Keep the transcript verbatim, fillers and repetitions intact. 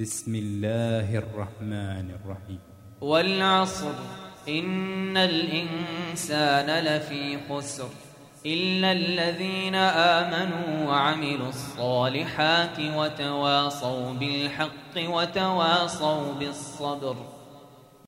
بسم الله الرحمن الرحيم. والعصر إن الإنسان لفي خسر إلا الذين آمنوا وعملوا الصالحات وتواصوا بالحق وتواصوا بالصبر.